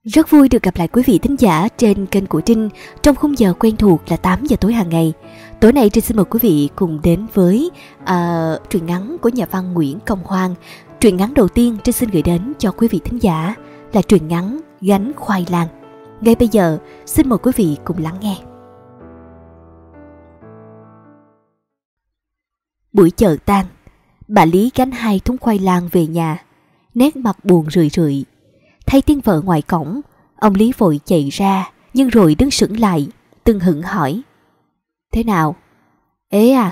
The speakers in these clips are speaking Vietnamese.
Rất vui được gặp lại quý vị thính giả trên kênh của Trinh trong khung giờ quen thuộc là 8 giờ tối hàng ngày. Tối nay Trinh xin mời quý vị cùng đến với truyện ngắn của nhà văn Nguyễn Công Hoan. Truyện ngắn đầu tiên Trinh xin gửi đến cho quý vị thính giả là truyện ngắn Gánh Khoai Lang. Ngay bây giờ xin mời quý vị cùng lắng nghe. Buổi chợ tan, bà Lý gánh 2 thúng khoai lang về nhà, nét mặt buồn rười rượi. Thấy tiếng vợ ngoài cổng, ông Lý vội chạy ra, nhưng rồi đứng sững lại, tưng hửng hỏi: "Thế nào? Ế à?"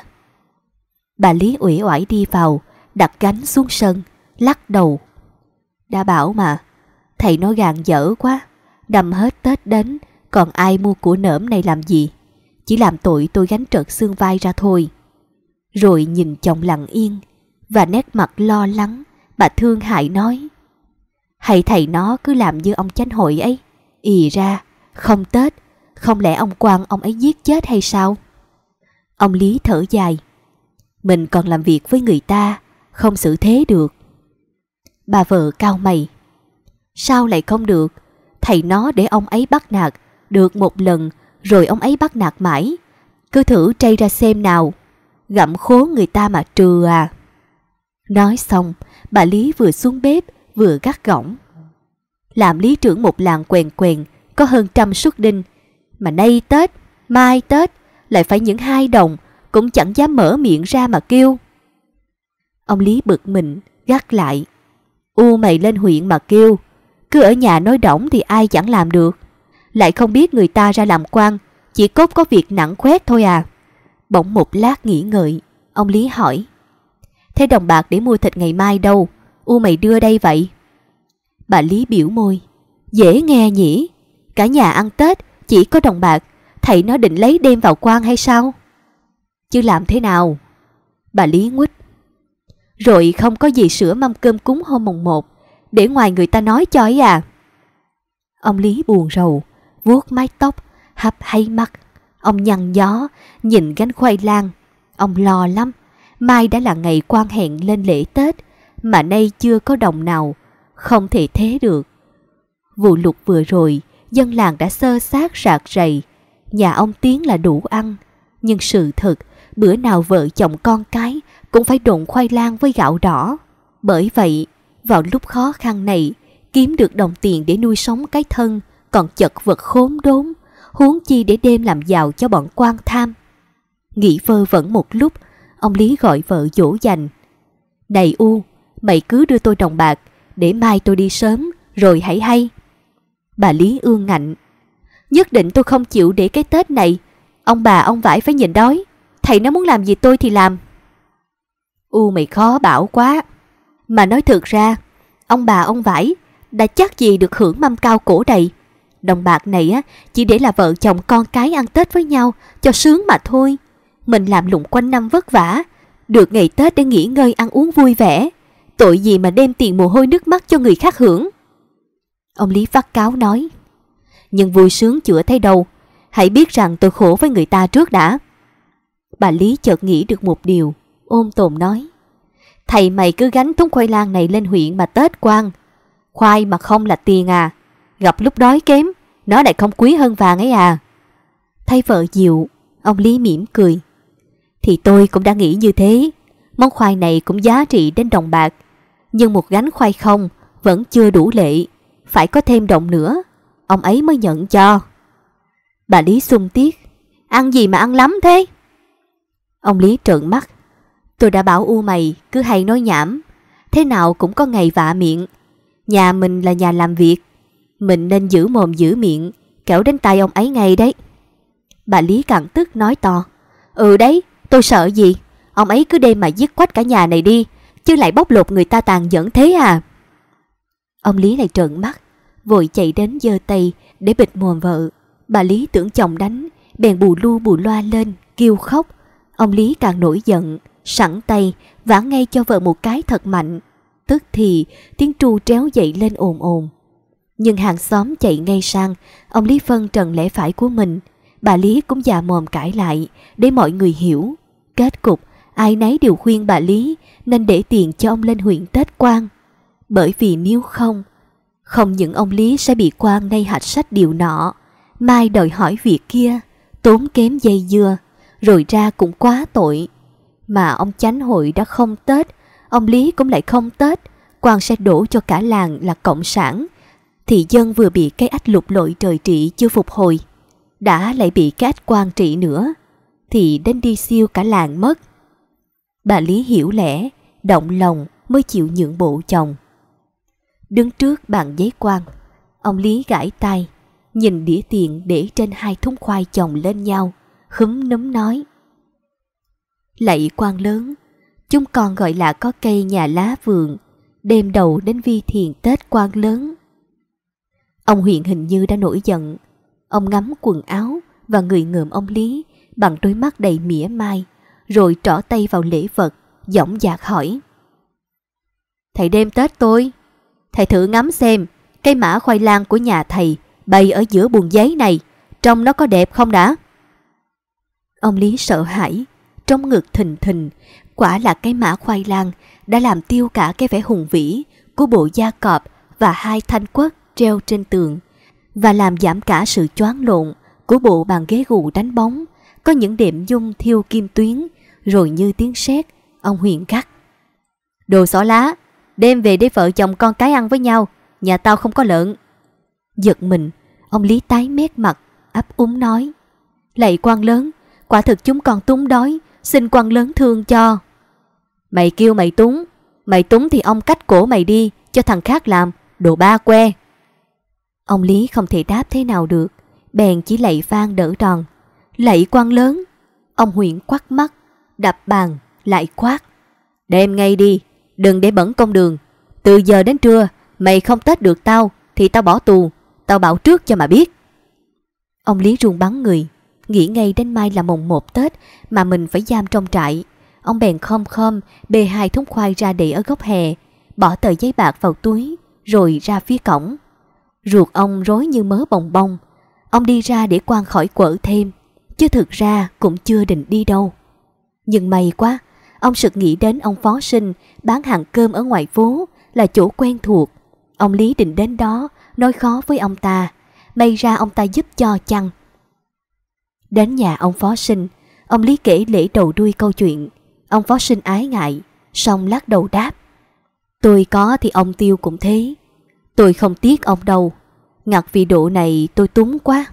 Bà Lý uể oải đi vào, đặt gánh xuống sân, lắc đầu: "Đã bảo mà, thầy nói gàn dở quá, đâm hết Tết đến, còn ai mua của nỡm này làm gì? Chỉ làm tội tôi gánh trật xương vai ra thôi." Rồi nhìn chồng lặng yên, và nét mặt lo lắng, bà thương hại nói: "Hay thầy nó cứ làm như ông chánh hội ấy, ì ra, không Tết, không lẽ ông quan ông ấy giết chết hay sao?" Ông Lý thở dài: "Mình còn làm việc với người ta, không xử thế được." Bà vợ cau mày: "Sao lại không được? Thầy nó để ông ấy bắt nạt, được một lần, rồi ông ấy bắt nạt mãi. Cứ thử trây ra xem nào, gặm khố người ta mà trừ à." Nói xong, bà Lý vừa xuống bếp, vừa gắt gỏng: "Làm lý trưởng một làng quèn quèn, có hơn 100 suất đinh, mà nay Tết, mai Tết, lại phải những 2 đồng, cũng chẳng dám mở miệng ra mà kêu." Ông Lý bực mình, gắt lại: Mày lên huyện mà kêu, cứ ở nhà nói đỏng thì ai chẳng làm được. Lại không biết người ta ra làm quan, chỉ cốt có việc nặng khoét thôi à." Bỗng một lát nghĩ ngợi, ông Lý hỏi: "Thế đồng bạc để mua thịt ngày mai đâu? Mày đưa đây vậy?" Bà Lý biểu môi: "Dễ nghe nhỉ, cả nhà ăn Tết chỉ có đồng bạc, thầy nó định lấy đem vào quan hay sao?" "Chứ làm thế nào?" Bà Lý nguýt: "Rồi không có gì sửa mâm cơm cúng hôm mùng 1, để ngoài người ta nói cho ấy à?" Ông Lý buồn rầu, vuốt mái tóc, hấp hay mắt. Ông nhăn gió, nhìn gánh khoai lang. Ông lo lắm, mai đã là ngày quan hẹn lên lễ Tết, mà nay chưa có đồng nào, không thể thế được. Vụ lụt vừa rồi, dân làng đã xơ xác rạc rầy. Nhà ông Tiến là đủ ăn, nhưng sự thật, bữa nào vợ chồng con cái cũng phải độn khoai lang với gạo đỏ. Bởi vậy, vào lúc khó khăn này, kiếm được đồng tiền để nuôi sống cái thân còn chật vật khốn đốn, huống chi để đem làm giàu cho bọn quan tham. Nghĩ vơ vẩn một lúc, ông Lý gọi vợ dỗ dành: "Này mày cứ đưa tôi đồng bạc, để mai tôi đi sớm, rồi hãy hay." Bà Lý ương ngạnh: "Nhất định tôi không chịu để cái Tết này ông bà ông vải phải nhịn đói. Thầy nó muốn làm gì tôi thì làm." Mày khó bảo quá. Mà nói thực ra, ông bà ông vải đã chắc gì được hưởng mâm cao cổ đầy. Đồng bạc này á, chỉ để là vợ chồng con cái ăn Tết với nhau cho sướng mà thôi. Mình làm lụng quanh năm vất vả, được ngày Tết để nghỉ ngơi ăn uống vui vẻ, tội gì mà đem tiền mồ hôi nước mắt cho người khác hưởng." Ông Lý vắt cáo nói: "Nhưng vui sướng chữa thấy đâu, hãy biết rằng tôi khổ với người ta trước đã." Bà Lý chợt nghĩ được một điều, ôm tồn nói: "Thầy mày cứ gánh thúng khoai lang này lên huyện mà Tết quan. Khoai mà không là tiền à, gặp lúc đói kém, nó lại không quý hơn vàng ấy à." Thấy vợ dịu, ông Lý mỉm cười: "Thì tôi cũng đã nghĩ như thế. Món khoai này cũng giá trị đến đồng bạc, nhưng một gánh khoai không vẫn chưa đủ lệ, phải có thêm đồng nữa, ông ấy mới nhận cho." Bà Lý xung tiết: "Ăn gì mà ăn lắm thế?" Ông Lý trợn mắt: "Tôi đã bảo mày cứ hay nói nhảm, thế nào cũng có ngày vạ miệng. Nhà mình là nhà làm việc, mình nên giữ mồm giữ miệng, kẻo đến tay ông ấy ngay đấy." Bà Lý cằn tức nói to: "Ừ đấy, tôi sợ gì? Ông ấy cứ đem mà giết quách cả nhà này đi, chứ lại bóc lột người ta tàn nhẫn thế à?" Ông Lý lại trợn mắt, vội chạy đến giơ tay để bịt mồm vợ. Bà Lý tưởng chồng đánh, bèn bù lu bù loa lên kêu khóc. Ông Lý càng nổi giận, sẵn tay vả ngay cho vợ một cái thật mạnh. Tức thì tiếng tru tréo dậy lên ồn ồn. Nhưng hàng xóm chạy ngay sang, ông Lý phân trần lẽ phải của mình. Bà Lý cũng già mồm cãi lại để mọi người hiểu. Kết cục ai nấy đều khuyên bà Lý nên để tiền cho ông lên huyện Tết quan. Bởi vì nếu không Không những ông Lý sẽ bị quan nay hạch sách điều nọ, mai đòi hỏi việc kia, tốn kém dây dưa, rồi ra cũng quá tội. Mà ông chánh hội đã không Tết, ông Lý cũng lại không Tết, quan sẽ đổ cho cả làng là cộng sản. Thì dân vừa bị cái ách lục lội trời trị chưa phục hồi, đã lại bị cái ách quan trị nữa, thì đến đi siêu cả làng mất. Bà Lý hiểu lẽ, động lòng mới chịu nhượng bộ chồng. Đứng trước bàn giấy quan, ông Lý gãi tay, nhìn đĩa tiền để trên 2 thúng khoai chồng lên nhau, khúm núm nói: Lạy quan lớn, chúng con gọi là có cây nhà lá vườn, đêm đầu đến vi thiền Tết quan lớn. Ông Huyện hình như đã nổi giận. Ông ngắm quần áo và người ngợm ông Lý bằng đôi mắt đầy mỉa mai, rồi trỏ tay vào lễ vật, dõng dạc hỏi: Thầy đêm Tết tôi, thầy thử ngắm xem cây mã khoai lang của nhà thầy bày ở giữa buồng giấy này, trông nó có đẹp không đã? Ông Lý sợ hãi, trong ngực thình thình. Quả là cái mã khoai lang đã làm tiêu cả cái vẻ hùng vĩ của bộ da cọp và 2 thanh quất treo trên tường, và làm giảm cả sự choáng lộn của bộ bàn ghế gù đánh bóng có những đệm dung thiêu kim tuyến. Rồi như tiếng sét, ông Huyền gắt: Đồ xỏ lá, đem về để vợ chồng con cái ăn với nhau, nhà tao không có lợn. Giật mình, ông Lý tái mét mặt, ấp úng nói: Lạy quan lớn, quả thực chúng con túng đói, xin quan lớn thương cho. Mày kêu mày túng thì ông cách cổ mày đi cho thằng khác làm, đồ ba que. Ông Lý không thể đáp thế nào được, bèn chỉ lạy van đỡ đòn: Lạy quan lớn. Ông Huyện quắt mắt, đập bàn, lại quát: Đem ngay đi, đừng để bẩn công đường. Từ giờ đến trưa, mày không Tết được tao thì tao bỏ tù, tao bảo trước cho mà biết. Ông Lý run bắn người, nghĩ ngay đến mai là mùng 1 Tết mà mình phải giam trong trại. Ông bèn khom khom bê 2 thúng khoai ra để ở góc hè, bỏ tờ giấy bạc vào túi, rồi ra phía cổng. Ruột ông rối như mớ bồng bông. Ông đi ra để quan khỏi quở thêm, chứ thực ra cũng chưa định đi đâu. Nhưng may quá, ông sực nghĩ đến ông phó sinh bán hàng cơm ở ngoài phố là chỗ quen thuộc. Ông Lý định đến đó nói khó với ông ta, may ra ông ta giúp cho chăng. Đến nhà ông phó sinh, ông Lý kể lễ đầu đuôi câu chuyện. Ông phó sinh ái ngại, xong lắc đầu đáp: Tôi có thì ông Tiêu cũng thế. Tôi không tiếc ông đâu, ngặt vì độ này tôi túng quá.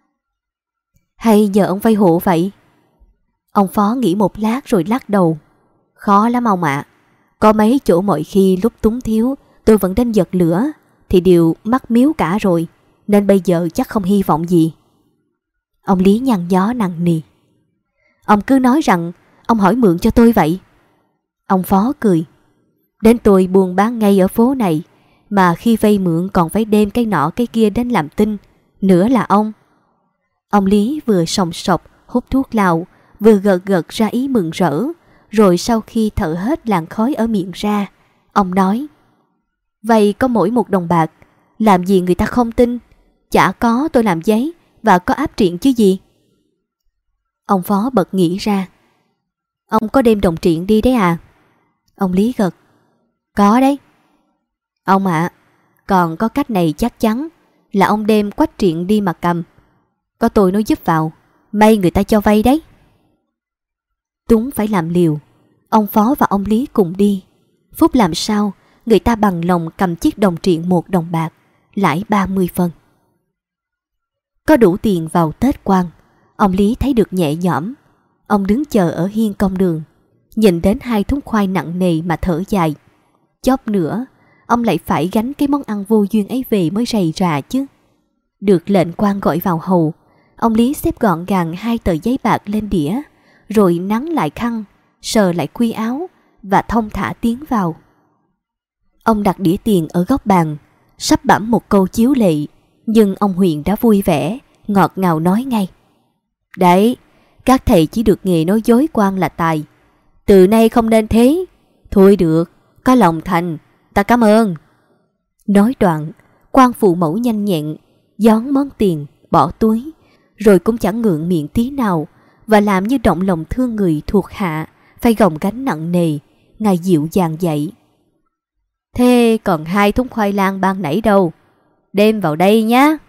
Hay nhờ ông vay hộ vậy? Ông phó nghĩ một lát rồi lắc đầu: Khó lắm ông ạ. Có mấy chỗ mọi khi lúc túng thiếu tôi vẫn đến giật lửa thì đều mắc miếu cả rồi, nên bây giờ chắc không hy vọng gì. Ông Lý nhăn nhó nặng nề: Ông cứ nói rằng ông hỏi mượn cho tôi vậy. Ông phó cười: Đến tôi buôn bán ngay ở phố này, mà khi vay mượn còn phải đem cái nọ cái kia đến làm tin, nữa là ông. Ông Lý vừa sòng sọc hút thuốc lào, vừa gật gật ra ý mừng rỡ. Rồi sau khi thở hết làn khói ở miệng ra, ông nói: Vay có mỗi 1 đồng bạc, làm gì người ta không tin. Chả có tôi làm giấy và có áp triện chứ gì. Ông phó bật nghĩ ra: Ông có đem đồng triện đi đấy à? Ông Lý gật: Có đấy. Ông ạ, còn có cách này chắc chắn là ông đem quách triện đi mà cầm. Có tôi nói giúp vào, may người ta cho vay đấy. Túng phải làm liều, ông phó và ông Lý cùng đi. Phúc làm sao người ta bằng lòng cầm chiếc đồng triện 1 đồng bạc, lãi 30 phân. Có đủ tiền vào Tết quan, ông Lý thấy được nhẹ nhõm. Ông đứng chờ ở hiên công đường, nhìn đến 2 thúng khoai nặng nề mà thở dài. Chóp nữa, ông lại phải gánh cái món ăn vô duyên ấy về mới rầy rà chứ. Được lệnh quan gọi vào hầu, ông Lý xếp gọn gàng 2 tờ giấy bạc lên đĩa, rồi nắn lại khăn, sờ lại khuy áo và thong thả tiến vào. Ông đặt đĩa tiền ở góc bàn, sắp bẵm một câu chiếu lệ, nhưng ông Huyền đã vui vẻ, ngọt ngào nói ngay: Đấy, các thầy chỉ được nghề nói dối quan là tài. Từ nay không nên thế. Thôi được, có lòng thành, ta cảm ơn. Nói đoạn, quan phụ mẫu nhanh nhẹn gión món tiền bỏ túi, rồi cũng chẳng ngượng miệng tí nào, và làm như động lòng thương người thuộc hạ phải gồng gánh nặng nề. Ngài dịu dàng dạy: Thế còn 2 thúng khoai lang ban nãy đâu? Đem vào đây nhá.